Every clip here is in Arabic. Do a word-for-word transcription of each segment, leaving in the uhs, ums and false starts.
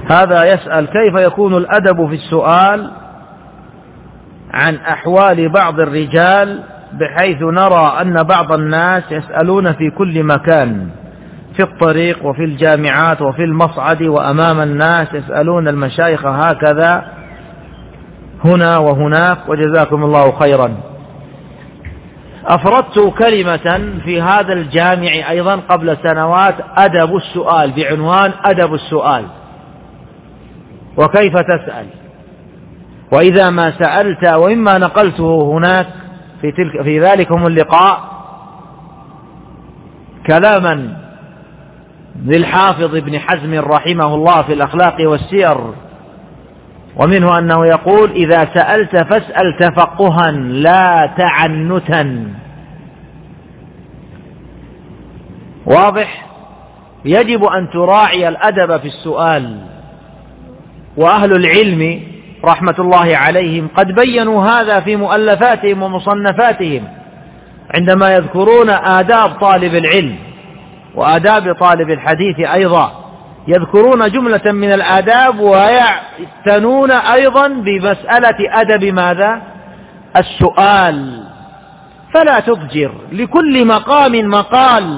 هذا يسأل: كيف يكون الأدب في السؤال عن أحوال بعض الرجال، بحيث نرى أن بعض الناس يسألون في كل مكان، في الطريق وفي الجامعات وفي المصعد وأمام الناس، يسألون المشايخ هكذا هنا وهناك، وجزاكم الله خيرا. أفردت كلمة في هذا الجامع أيضا قبل سنوات: أدب السؤال، بعنوان أدب السؤال وكيف تسأل. وإذا ما سألت، وإما نقلته هناك في, تلك في ذلكم اللقاء كلاما للحافظ ابن حزم رحمه الله في الأخلاق والسير، ومنه أنه يقول: إذا سألت فاسأل تفقها لا تعنتا. واضح؟ يجب أن تراعي الأدب في السؤال. وأهل العلم رحمة الله عليهم قد بينوا هذا في مؤلفاتهم ومصنفاتهم، عندما يذكرون آداب طالب العلم وآداب طالب الحديث أيضا، يذكرون جملة من الآداب ويعتنون أيضا بمسألة أدب ماذا؟ السؤال. فلا تضجر، لكل مقام مقال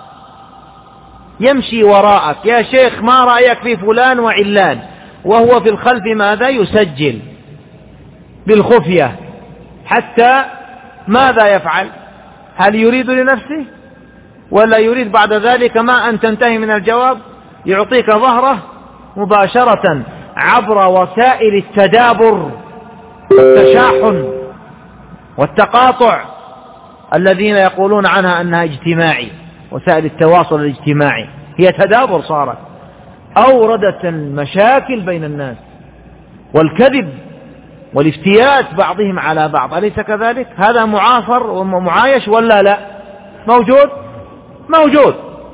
يمشي وراءك: يا شيخ ما رأيك في فلان وعلان، وهو في الخلف ماذا؟ يسجل بالخفية، حتى ماذا يفعل؟ هل يريد لنفسه ولا يريد بعد ذلك ما أن تنتهي من الجواب يعطيك ظهره مباشرة عبر وسائل التدابر والتشاحن والتقاطع الذين يقولون عنها أنها اجتماعي؟ وسائل التواصل الاجتماعي هي تدابر، صارت أوردت المشاكل بين الناس والكذب والافتيات بعضهم على بعض، أليس كذلك؟ هذا معاصر ومعايش ولا لا؟ موجود موجود.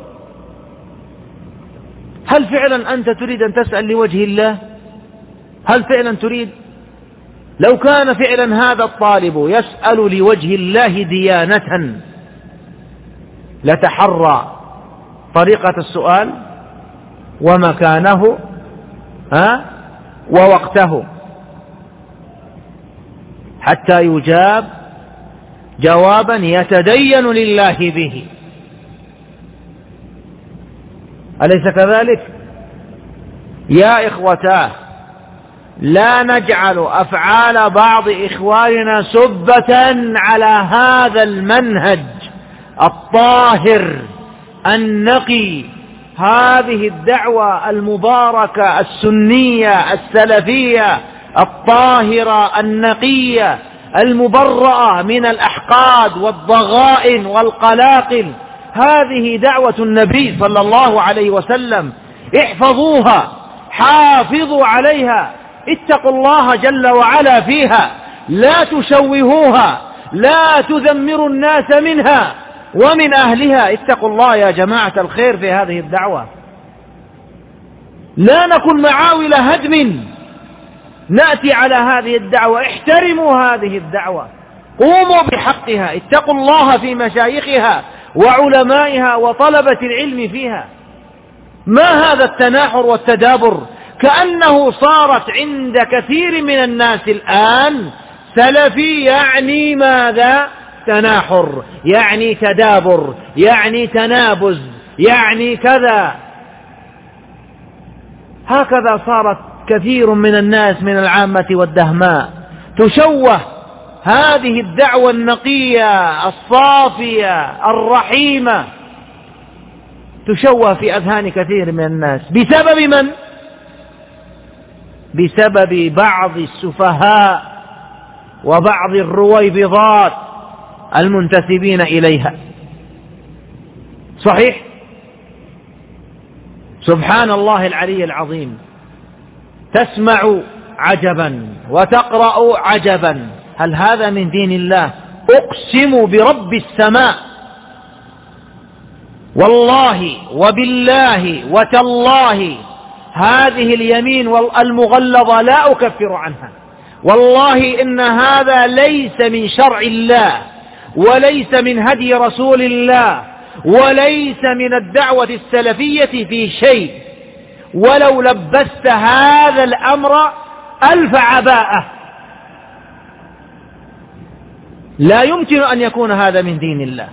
هل فعلا أنت تريد أن تسأل لوجه الله؟ هل فعلا تريد؟ لو كان فعلا هذا الطالب يسأل لوجه الله ديانة لتحرى طريقة السؤال ومكانه ها ووقته حتى يجاب جوابا يتدين لله به، أليس كذلك؟ يا إخوتاه، لا نجعل أفعال بعض إخواننا سبة على هذا المنهج الطاهر النقي، هذه الدعوة المباركة السنية السلفية الطاهرة النقية المبرأة من الأحقاد والضغائن والقلاقل. هذه دعوة النبي صلى الله عليه وسلم، احفظوها، حافظوا عليها، اتقوا الله جل وعلا فيها، لا تشوهوها، لا تذمروا الناس منها ومن أهلها. اتقوا الله يا جماعة الخير في هذه الدعوة، لا نكن معاول هدم نأتي على هذه الدعوة. احترموا هذه الدعوة، قوموا بحقها، اتقوا الله في مشايخها وعلمائها وطلبة العلم فيها. ما هذا التناحر والتدابر؟ كأنه صارت عند كثير من الناس الآن سلفي يعني ماذا؟ تناحر، يعني تدابر، يعني تنابز، يعني كذا. هكذا صارت كثير من الناس من العامة والدهماء تشوه هذه الدعوة النقية الصافية الرحيمة، تشوه في أذهان كثير من الناس. بسبب من؟ بسبب بعض السفهاء وبعض الرويبضات المنتسبين إليها. صحيح؟ سبحان الله العلي العظيم، تسمع عجبا وتقرأ عجبا، هل هذا من دين الله؟ أقسم برب السماء والله وبالله وتالله هذه اليمين المغلظة لا أكفر عنها، والله إن هذا ليس من شرع الله وليس من هدي رسول الله وليس من الدعوة السلفية في شيء، ولو لبست هذا الأمر ألف عباءة. لا يمكن أن يكون هذا من دين الله.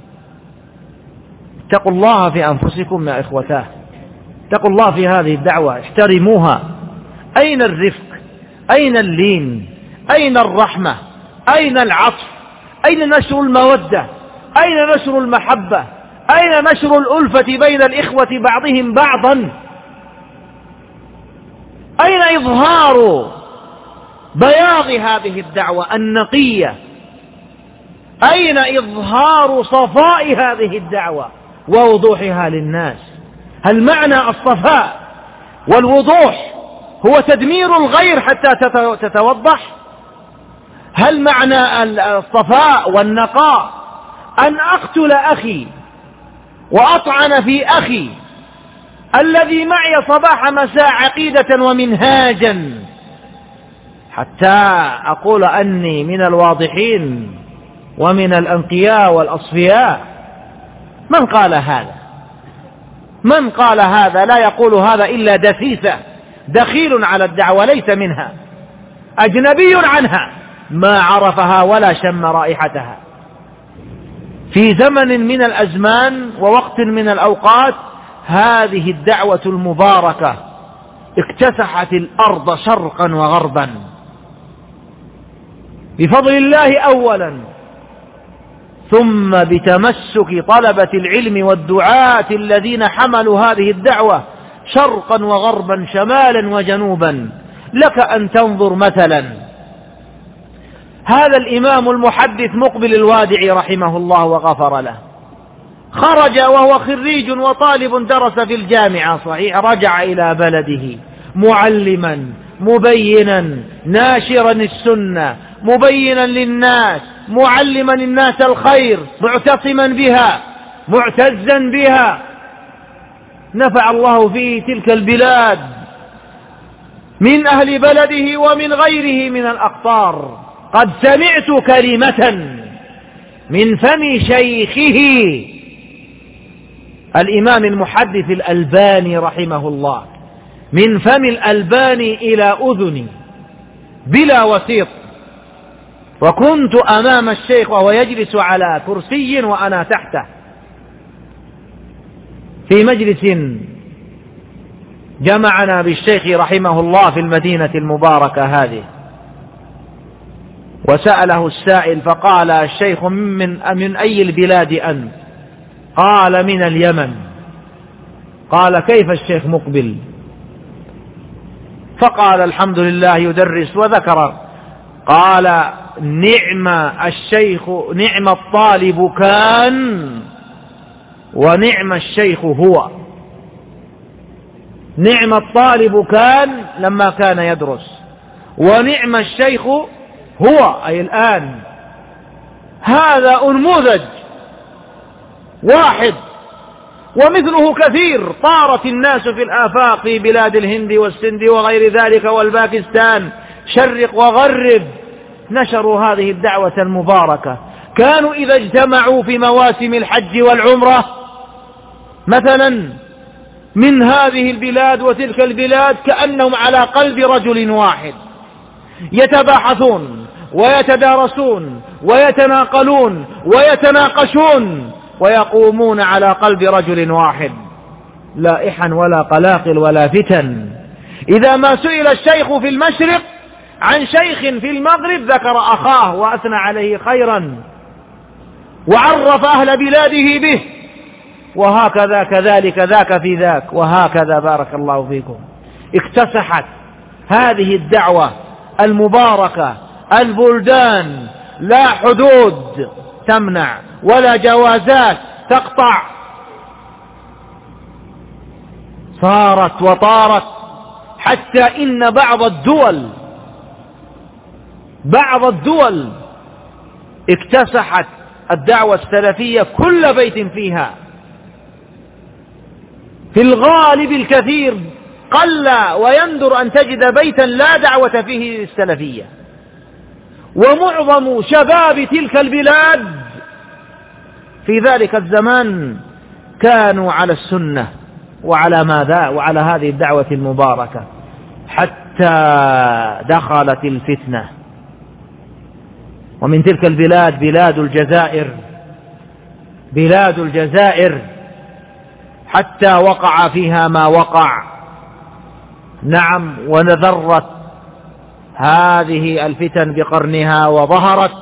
اتقوا الله في أنفسكم يا إخوتاه، اتقوا الله في هذه الدعوة، احترموها. أين الرفق؟ أين اللين؟ أين الرحمة؟ أين العطف؟ أين نشر المودة؟ أين نشر المحبة؟ أين نشر الألفة بين الإخوة بعضهم بعضا؟ أين إظهار بياض هذه الدعوة النقية؟ أين إظهار صفاء هذه الدعوة ووضوحها للناس؟ هل معنى الصفاء والوضوح هو تدمير الغير حتى تتوضح؟ هل معنى الصفاء والنقاء أن أقتل أخي وأطعن في أخي الذي معي صباح مساء عقيدة ومنهاجا حتى أقول أني من الواضحين ومن الأنقياء والأصفياء؟ من قال هذا؟ من قال هذا؟ لا يقول هذا إلا دسيسة، دخيل على الدعوة، ليس منها، أجنبي عنها، ما عرفها ولا شم رائحتها. في زمن من الأزمان ووقت من الأوقات هذه الدعوة المباركة اكتسحت الأرض شرقا وغربا بفضل الله أولا، ثم بتمسك طلبة العلم والدعاة الذين حملوا هذه الدعوة شرقا وغربا شمالا وجنوبا. لك أن تنظر مثلا هذا الإمام المحدث مقبل الوادعي رحمه الله وغفر له، خرج وهو خريج وطالب درس في الجامعة صحيح، رجع إلى بلده معلما مبينا ناشرا السنة مبينا للناس معلما الناس الخير معتصما بها معتزا بها. نفع الله في تلك البلاد من أهل بلده ومن غيره من الأقطار. قد سمعت كلمة من فم شيخه الإمام المحدث الألباني رحمه الله، من فم الألباني إلى أذني بلا وسيط، وكنت أمام الشيخ وهو يجلس على كرسي وأنا تحته في مجلس جمعنا بالشيخ رحمه الله في المدينة المباركة هذه. وسأله السائل فقال الشيخ من, من أي البلاد أنت؟ قال من اليمن. قال كيف الشيخ مقبل؟ فقال الحمد لله يدرس وذكر. قال نعم الشيخ نعم الطالب كان ونعم الشيخ هو. نعم الطالب كان لما كان يدرس، ونعم الشيخ هو أي الآن. هذا أنموذج واحد ومثله كثير. طارت الناس في الآفاق في بلاد الهند والسند وغير ذلك والباكستان شرق وغرب، نشروا هذه الدعوة المباركة. كانوا إذا اجتمعوا في مواسم الحج والعمرة مثلا من هذه البلاد وتلك البلاد كأنهم على قلب رجل واحد، يتباحثون ويتدارسون ويتناقلون ويتناقشون ويقومون على قلب رجل واحد، لا إحن ولا قلاقل ولا فتن. إذا ما سئل الشيخ في المشرق عن شيخ في المغرب ذكر أخاه وأثنى عليه خيرا وعرف أهل بلاده به، وهكذا كذلك ذاك في ذاك، وهكذا بارك الله فيكم. اكتسحت هذه الدعوة المباركة البلدان، لا حدود تمنع ولا جوازات تقطع. صارت وطارت حتى إن بعض الدول بعض الدول اكتسحت الدعوة السلفية كل بيت فيها. في الغالب الكثير قل ويندر أن تجد بيتا لا دعوة فيه السلفية، ومعظم شباب تلك البلاد في ذلك الزمان كانوا على السنة وعلى ماذا؟ وعلى هذه الدعوة المباركة، حتى دخلت الفتنة. ومن تلك البلاد بلاد الجزائر، بلاد الجزائر حتى وقع فيها ما وقع. نعم، ونذرت هذه الفتن بقرنها وظهرت،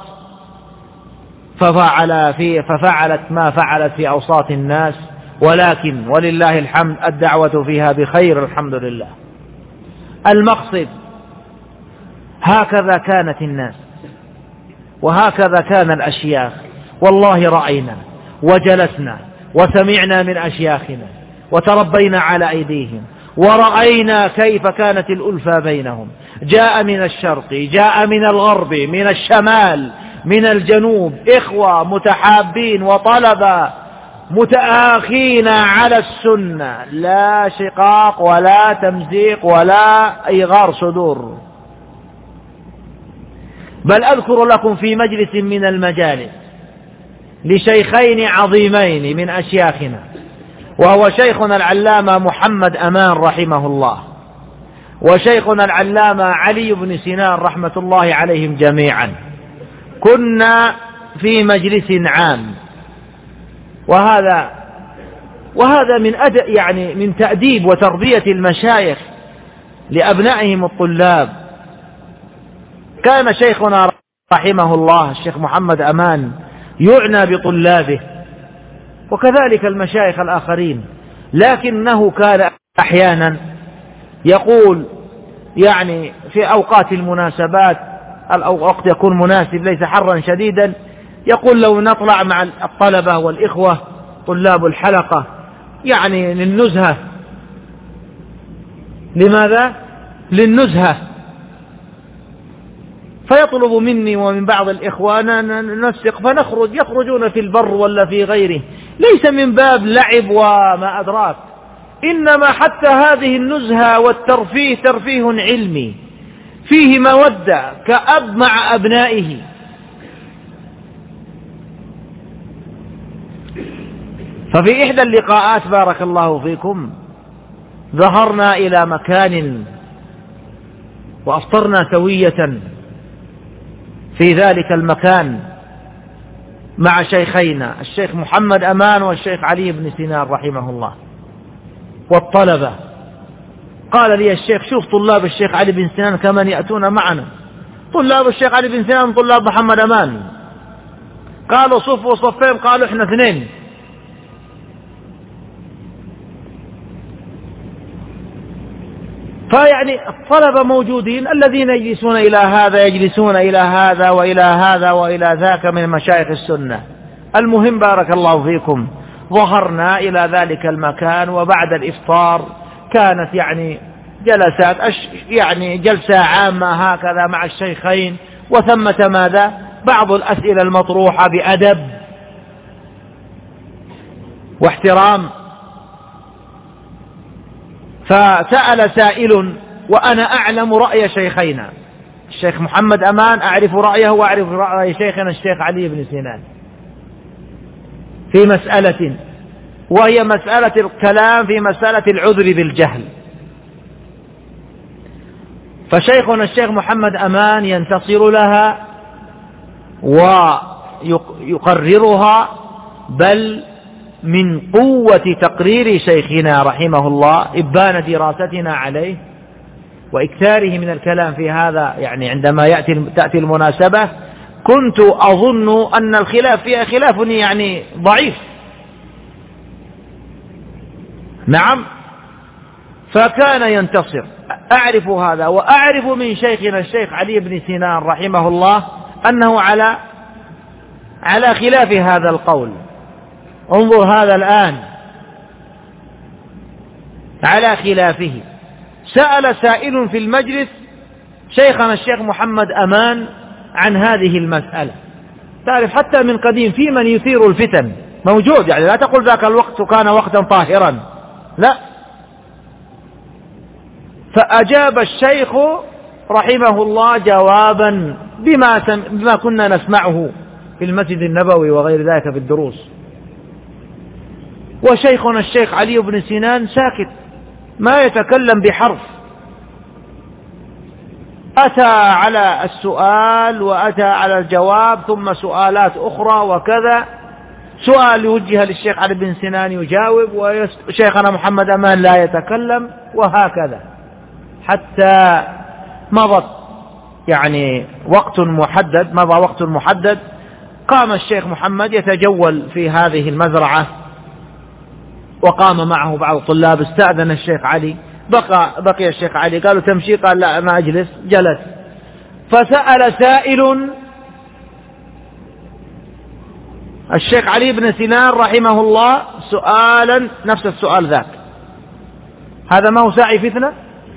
ففعل في ففعلت ما فعلت في أوساط الناس، ولكن ولله الحمد الدعوة فيها بخير، الحمد لله. المقصد هكذا كانت الناس، وهكذا كان الأشياخ. والله رأينا وجلسنا وسمعنا من أشياخنا وتربينا على أيديهم، ورأينا كيف كانت الألفة بينهم، جاء من الشرق، جاء من الغرب، من الشمال، من الجنوب، إخوة متحابين وطلبة متآخين على السنة، لا شقاق ولا تمزيق ولا إيغار صدور. بل أذكر لكم في مجلس من المجالس لشيخين عظيمين من أشياخنا، وهو شيخنا العلامة محمد أمان رحمه الله، وشيخنا العلامة علي بن سنان رحمة الله عليهم جميعا. كنا في مجلس عام، وهذا وهذا من أد يعني من تأديب وتربية المشايخ لأبنائهم الطلاب. كان شيخنا رحمه الله الشيخ محمد أمان يعنى بطلابه، وكذلك المشايخ الآخرين، لكنه كان أحيانا يقول يعني في أوقات المناسبات، الوقت يكون مناسب ليس حرا شديدا، يقول لو نطلع مع الطلبة والإخوة طلاب الحلقة يعني للنزهة. لماذا؟ للنزهة. فيطلب مني ومن بعض الإخوة ننسق فنخرج، يخرجون في البر ولا في غيره، ليس من باب لعب وما أدراك، إنما حتى هذه النزهة والترفيه ترفيه علمي فيه مودة كأب مع أبنائه. ففي إحدى اللقاءات بارك الله فيكم ظهرنا إلى مكان وأفطرنا سوية في ذلك المكان مع شيخينا الشيخ محمد أمان والشيخ علي بن سنان رحمه الله والطلبة. قال لي الشيخ شوف طلاب الشيخ علي بن سنان كمن يأتون معنا، طلاب الشيخ علي بن سنان طلاب محمد أمان. قالوا صفوا صفين، قالوا احنا اثنين. فيعني الطلبة موجودين، الذين يجلسون إلى هذا يجلسون إلى هذا وإلى هذا وإلى ذاك من مشايخ السنة. المهم بارك الله فيكم ظهرنا إلى ذلك المكان، وبعد الإفطار كانت يعني جلسات يعني جلسة عامة هكذا مع الشيخين، وثمة ماذا؟ بعض الأسئلة المطروحة بأدب واحترام. فسأل سائل وأنا أعلم رأي شيخينا الشيخ محمد أمان، أعرف رأيه وأعرف رأي شيخنا الشيخ علي بن سنان في مسألة، وهي مسألة الكلام في مسألة العذر بالجهل. فشيخنا الشيخ محمد أمان ينتصر لها ويقررها، بل من قوة تقرير شيخنا رحمه الله إبان دراستنا عليه وإكثاره من الكلام في هذا، يعني عندما يأتي تأتي المناسبة كنت أظن أن الخلاف فيها خلاف يعني ضعيف. نعم، فكان ينتصر. أعرف هذا، وأعرف من شيخنا الشيخ علي بن سنان رحمه الله أنه على على خلاف هذا القول. انظر هذا الآن على خلافه. سأل سائل في المجلس شيخنا الشيخ محمد أمان عن هذه المسألة. تعرف حتى من قديم في من يثير الفتن موجود، يعني لا تقول ذاك الوقت كان وقتا طاهرا، لا. فأجاب الشيخ رحمه الله جوابا بما, بما كنا نسمعه في المسجد النبوي وغير ذلك في الدروس. وشيخنا الشيخ علي بن سنان ساكت ما يتكلم بحرف، أتى على السؤال وأتى على الجواب ثم سؤالات أخرى وكذا، سؤال يوجه للشيخ علي بن سنان يجاوب، وشيخنا محمد أمان لا يتكلم، وهكذا حتى مضت يعني وقت محدد مضى وقت محدد. قام الشيخ محمد يتجول في هذه المزرعة، وقام معه بعض الطلاب، استأذن الشيخ علي، بقى بقي الشيخ علي، قالوا تمشي؟ قال لا ما أجلس، جلس. فسأل سائل الشيخ علي بن سنان رحمه الله سؤالا نفس السؤال ذاك. هذا ما هو ساعي فتنة؟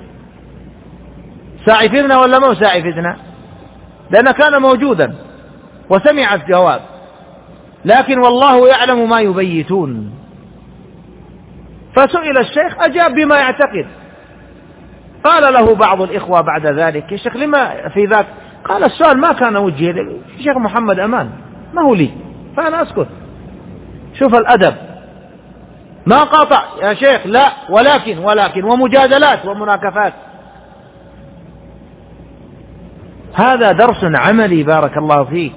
ساعي فتنة ولا ما هو ساعي فتنة؟ لأنه كان موجودا وسمع الجواب، لكن والله يعلم ما يبيتون. فسئل الشيخ أجاب بما يعتقد. قال له بعض الإخوة بعد ذلك: يا شيخ لما في ذاك؟ قال السؤال ما كان وجهي الشيخ محمد أمان، ما هو لي، فأنا أسكت. شوف الأدب، ما قاطع يا شيخ، لا، ولكن ولكن ومجادلات ومناكفات. هذا درس عملي بارك الله فيك.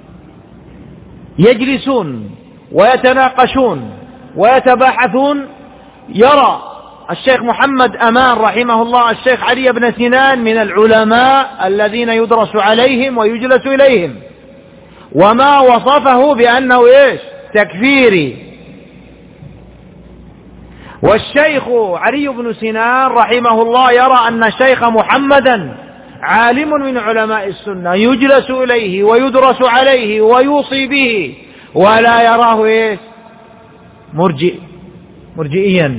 يجلسون ويتناقشون ويتباحثون. يرى الشيخ محمد أمان رحمه الله الشيخ علي بن سنان من العلماء الذين يدرس عليهم ويجلس إليهم، وما وصفه بأنه إيش؟ تكفيري. والشيخ علي بن سنان رحمه الله يرى أن الشيخ محمدا عالم من علماء السنة يجلس إليه ويدرس عليه ويوصي به، ولا يراه إيش؟ مرجئ مرجئيا.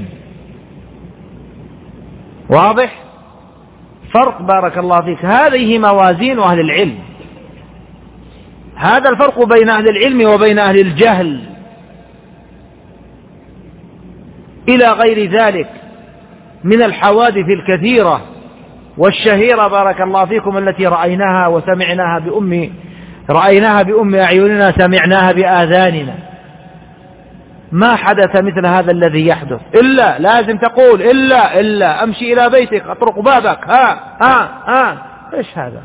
واضح؟ فرق بارك الله فيك. هذه موازين أهل العلم، هذا الفرق بين أهل العلم وبين أهل الجهل. إلى غير ذلك من الحوادث الكثيرة والشهيرة بارك الله فيكم التي رأيناها وسمعناها بأم رأيناها بأم أعيننا، سمعناها بآذاننا. ما حدث مثل هذا الذي يحدث، إلا لازم تقول إلا إلا أمشي إلى بيتك، أطرق بابك، ها ها ها إيش هذا؟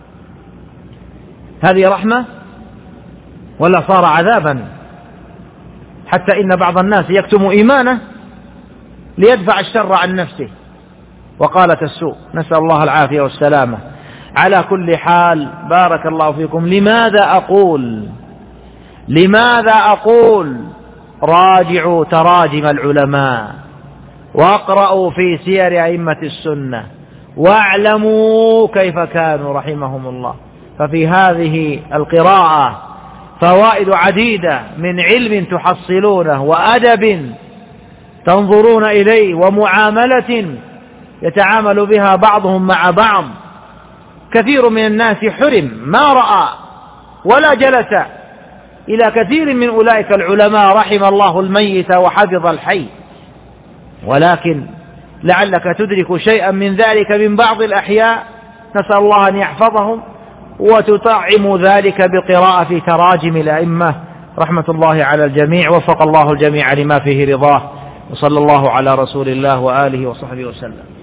هذه رحمة ولا صار عذابا؟ حتى إن بعض الناس يكتم إيمانه ليدفع الشر عن نفسه وقالة السوء، نسأل الله العافية والسلامة. على كل حال بارك الله فيكم، لماذا أقول لماذا أقول راجعوا تراجم العلماء واقرأوا في سير أئمة السنة واعلموا كيف كانوا رحمهم الله. ففي هذه القراءة فوائد عديدة من علم تحصلونه وأدب تنظرون إليه ومعاملة يتعامل بها بعضهم مع بعض. كثير من الناس حرم، ما رأى ولا جلس إلى كثير من أولئك العلماء رحم الله الميت وحفظ الحي، ولكن لعلك تدرك شيئا من ذلك من بعض الأحياء، نسأل الله أن يحفظهم، وتطعم ذلك بالقراءة في تراجم الأئمة رحمة الله على الجميع. وفق الله الجميع لما فيه رضاه، وصلى الله على رسول الله وآله وصحبه وسلم.